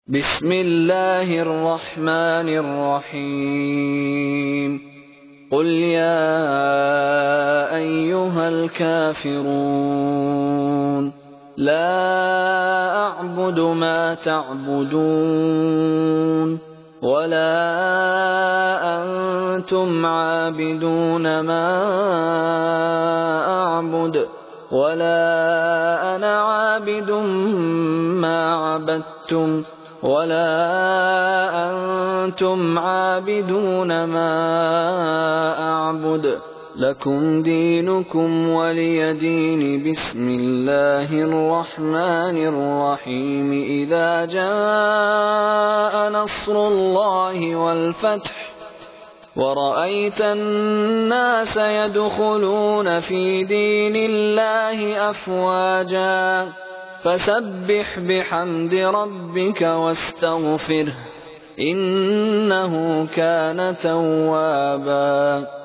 بسم الله الرحمن الرحيم قل يا أيها الكافرون لا أعبد ما تعبدون ولا أنتم عابدون ما أعبد ولا أنا عابد ما عبدتم ولا أنتم عابدون ما أعبد لكم دينكم ولي دين. بسم الله الرحمن الرحيم إذا جاء نصر الله والفتح ورأيت الناس يدخلون في دين الله أفواجا فسبح بحمد ربك واستغفره إنه كان توابا.